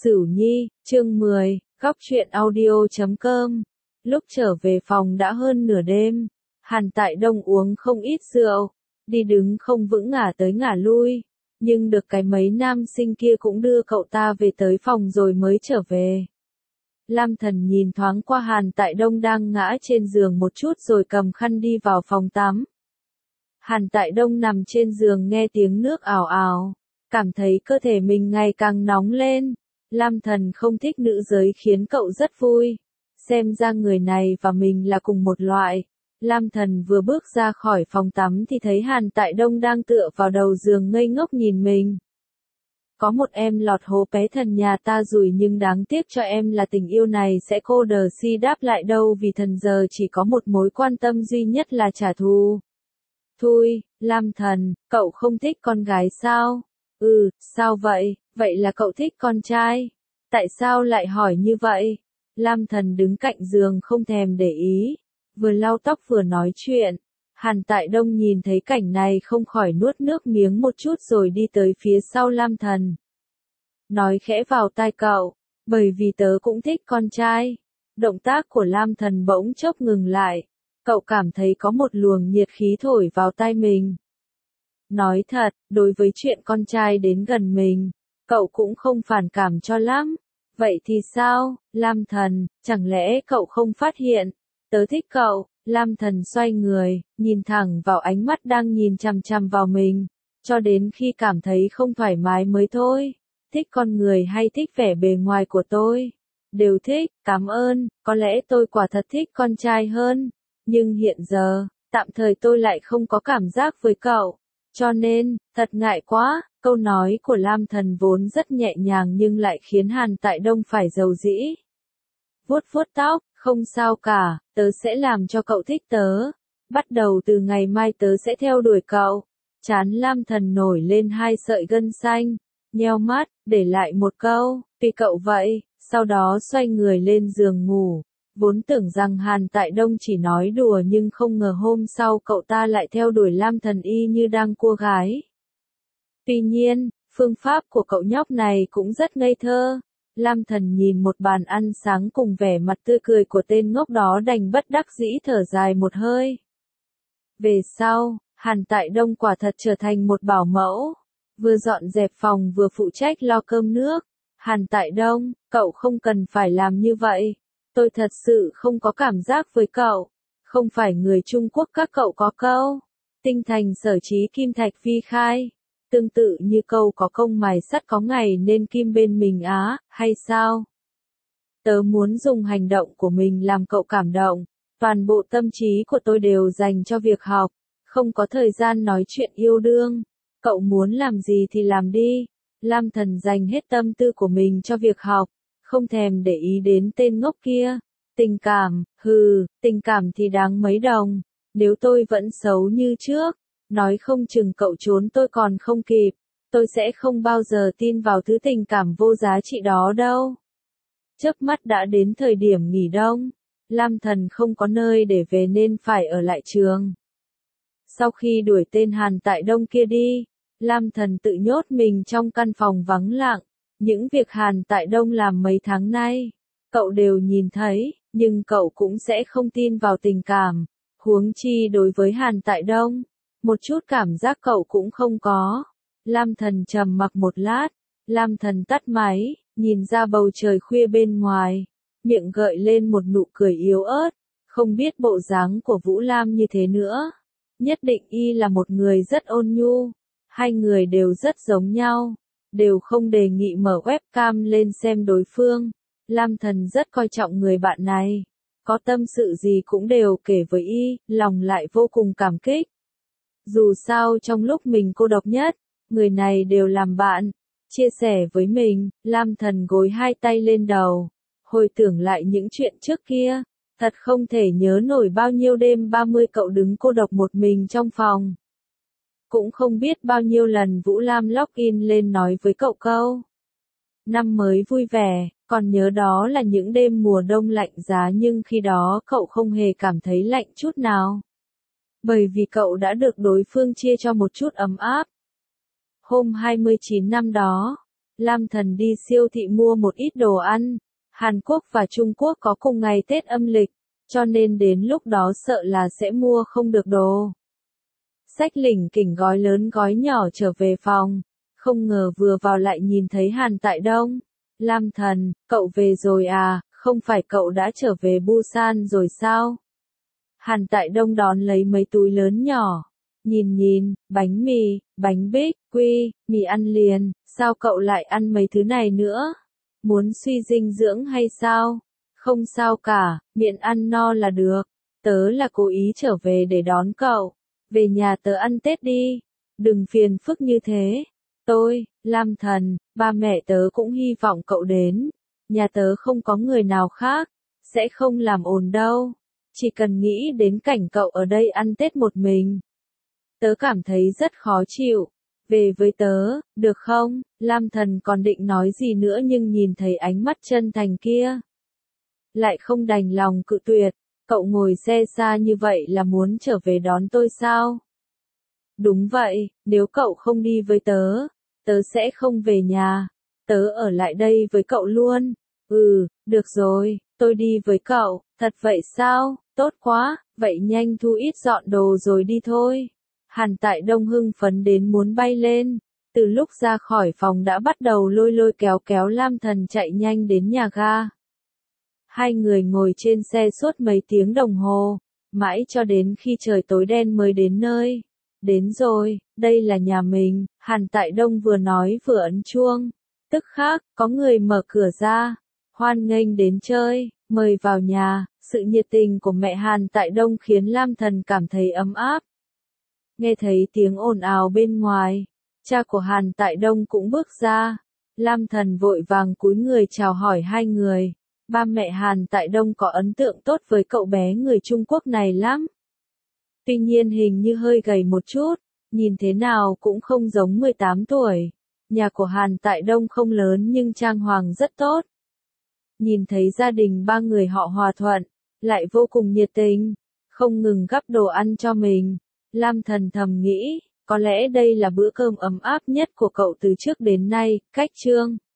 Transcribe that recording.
Sửu Nhi, chương 10, góc truyện audio.com. Lúc trở về phòng đã hơn nửa đêm, Hàn Tại Đông uống không ít rượu, đi đứng không vững ngả tới ngả lui, nhưng được cái mấy nam sinh kia cũng đưa cậu ta về tới phòng rồi mới trở về. Lam Thần nhìn thoáng qua Hàn Tại Đông đang ngã trên giường một chút rồi cầm khăn đi vào phòng tắm. Hàn Tại Đông nằm trên giường nghe tiếng nước ào ào, cảm thấy cơ thể mình ngày càng nóng lên. Lam Thần không thích nữ giới khiến cậu rất vui. Xem ra người này và mình là cùng một loại. Lam Thần vừa bước ra khỏi phòng tắm thì thấy Hàn Tại Đông đang tựa vào đầu giường ngây ngốc nhìn mình. Có một em lọt hố bé thần nhà ta rủi nhưng đáng tiếc cho em là tình yêu này sẽ cô đờ si đáp lại đâu vì thần giờ chỉ có một mối quan tâm duy nhất là trả thù. Thui, Lam Thần, cậu không thích con gái sao? Sao vậy? Vậy là cậu thích con trai? Tại sao lại hỏi như vậy? Lam Thần đứng cạnh giường không thèm để ý, vừa lau tóc vừa nói chuyện. Hàn Tại Đông nhìn thấy cảnh này không khỏi nuốt nước miếng một chút rồi đi tới phía sau Lam Thần. Nói khẽ vào tai cậu, bởi vì tớ cũng thích con trai. Động tác của Lam Thần bỗng chốc ngừng lại. Cậu cảm thấy có một luồng nhiệt khí thổi vào tai mình. Nói thật, đối với chuyện con trai đến gần mình, cậu cũng không phản cảm cho lắm. Vậy thì sao, Lam Thần, chẳng lẽ cậu không phát hiện? Tớ thích cậu. Lam Thần xoay người, nhìn thẳng vào ánh mắt đang nhìn chằm chằm vào mình, cho đến khi cảm thấy không thoải mái mới thôi. Thích con người hay thích vẻ bề ngoài của tôi? Đều thích, cảm ơn, có lẽ tôi quả thật thích con trai hơn. Nhưng hiện giờ, tạm thời tôi lại không có cảm giác với cậu. Cho nên, thật ngại quá, câu nói của Lam Thần vốn rất nhẹ nhàng nhưng lại khiến Hàn Tại Đông phải dầu dĩ. Vuốt vuốt tóc, không sao cả, tớ sẽ làm cho cậu thích tớ. Bắt đầu từ ngày mai tớ sẽ theo đuổi cậu. Trán Lam Thần nổi lên hai sợi gân xanh, nheo mắt, để lại một câu, vì cậu vậy, sau đó xoay người lên giường ngủ. Vốn tưởng rằng Hàn Tại Đông chỉ nói đùa nhưng không ngờ hôm sau cậu ta lại theo đuổi Lam Thần y như đang cua gái. Tuy nhiên, phương pháp của cậu nhóc này cũng rất ngây thơ. Lam Thần nhìn một bàn ăn sáng cùng vẻ mặt tươi cười của tên ngốc đó đành bất đắc dĩ thở dài một hơi. Về sau, Hàn Tại Đông quả thật trở thành một bảo mẫu, vừa dọn dẹp phòng vừa phụ trách lo cơm nước. Hàn Tại Đông, cậu không cần phải làm như vậy. Tôi thật sự không có cảm giác với cậu. Không phải người Trung Quốc các cậu có câu tinh thành sở trí kim thạch phi khai. Tương tự như câu có công mài sắt có ngày nên kim bên mình á, hay sao? Tớ muốn dùng hành động của mình làm cậu cảm động. Toàn bộ tâm trí của tôi đều dành cho việc học. Không có thời gian nói chuyện yêu đương. Cậu muốn làm gì thì làm đi. Lam Thần dành hết tâm tư của mình cho việc học. Không thèm để ý đến tên ngốc kia. Tình cảm, tình cảm thì đáng mấy đồng. Nếu tôi vẫn xấu như trước, nói không chừng cậu trốn tôi còn không kịp. Tôi sẽ không bao giờ tin vào thứ tình cảm vô giá trị đó đâu. Chớp mắt đã đến thời điểm nghỉ đông. Lam Thần không có nơi để về nên phải ở lại trường. Sau khi đuổi tên Hàn Tại Đông kia đi, Lam Thần tự nhốt mình trong căn phòng vắng lặng. Những việc Hàn Tại Đông làm mấy tháng nay, cậu đều nhìn thấy, nhưng cậu cũng sẽ không tin vào tình cảm. Huống chi đối với Hàn Tại Đông, một chút cảm giác cậu cũng không có. Lam Thần trầm mặc một lát, Lam Thần tắt máy, nhìn ra bầu trời khuya bên ngoài, miệng gợi lên một nụ cười yếu ớt, không biết bộ dáng của Vũ Lam như thế nữa. Nhất định y là một người rất ôn nhu, hai người đều rất giống nhau, đều không đề nghị mở webcam lên xem đối phương. Lam Thần rất coi trọng người bạn này, có tâm sự gì cũng đều kể với y, lòng lại vô cùng cảm kích. Dù sao trong lúc mình cô độc nhất, người này đều làm bạn, chia sẻ với mình. Lam Thần gối hai tay lên đầu, hồi tưởng lại những chuyện trước kia, thật không thể nhớ nổi bao nhiêu đêm 30 cậu đứng cô độc một mình trong phòng. Cũng không biết bao nhiêu lần Vũ Lam login lên nói với cậu câu năm mới vui vẻ, còn nhớ đó là những đêm mùa đông lạnh giá nhưng khi đó cậu không hề cảm thấy lạnh chút nào. Bởi vì cậu đã được đối phương chia cho một chút ấm áp. Hôm 29 năm đó, Lam Thần đi siêu thị mua một ít đồ ăn. Hàn Quốc và Trung Quốc có cùng ngày Tết âm lịch, cho nên đến lúc đó sợ là sẽ mua không được đồ. Xách lỉnh kỉnh gói lớn gói nhỏ trở về phòng, không ngờ vừa vào lại nhìn thấy Hàn Tại Đông. Lam Thần, cậu về rồi à, không phải cậu đã trở về Busan rồi sao? Hàn Tại Đông đón lấy mấy túi lớn nhỏ. Nhìn, bánh mì, bánh bích, quy, mì ăn liền, sao cậu lại ăn mấy thứ này nữa? Muốn suy dinh dưỡng hay sao? Không sao cả, miệng ăn no là được. Tớ là cố ý trở về để đón cậu. Về nhà tớ ăn Tết đi. Đừng phiền phức như thế. Tôi, Lam Thần, ba mẹ tớ cũng hy vọng cậu đến. Nhà tớ không có người nào khác. Sẽ không làm ồn đâu. Chỉ cần nghĩ đến cảnh cậu ở đây ăn Tết một mình. Tớ cảm thấy rất khó chịu. Về với tớ, được không? Lam Thần còn định nói gì nữa nhưng nhìn thấy ánh mắt chân thành kia. Lại không đành lòng cự tuyệt. Cậu ngồi xe xa như vậy là muốn trở về đón tôi sao? Đúng vậy, nếu cậu không đi với tớ, tớ sẽ không về nhà. Tớ ở lại đây với cậu luôn. Được rồi, tôi đi với cậu. Thật vậy sao? Tốt quá, vậy nhanh thu ít dọn đồ rồi đi thôi. Hàn Tại Đông hưng phấn đến muốn bay lên. Từ lúc ra khỏi phòng đã bắt đầu lôi kéo Lam Thần chạy nhanh đến nhà ga. Hai người ngồi trên xe suốt mấy tiếng đồng hồ, mãi cho đến khi trời tối đen mới đến nơi. Đến rồi, đây là nhà mình, Hàn Tại Đông vừa nói vừa ấn chuông. Tức khắc, có người mở cửa ra. Hoan nghênh đến chơi, mời vào nhà. Sự nhiệt tình của mẹ Hàn Tại Đông khiến Lam Thần cảm thấy ấm áp. Nghe thấy tiếng ồn ào bên ngoài, cha của Hàn Tại Đông cũng bước ra. Lam Thần vội vàng cúi người chào hỏi hai người. Ba mẹ Hàn Tại Đông có ấn tượng tốt với cậu bé người Trung Quốc này lắm. Tuy nhiên hình như hơi gầy một chút, nhìn thế nào cũng không giống 18 tuổi. Nhà của Hàn Tại Đông không lớn nhưng trang hoàng rất tốt. Nhìn thấy gia đình ba người họ hòa thuận, lại vô cùng nhiệt tình, không ngừng gắp đồ ăn cho mình. Lam Thần thầm nghĩ, có lẽ đây là bữa cơm ấm áp nhất của cậu từ trước đến nay. Cách chương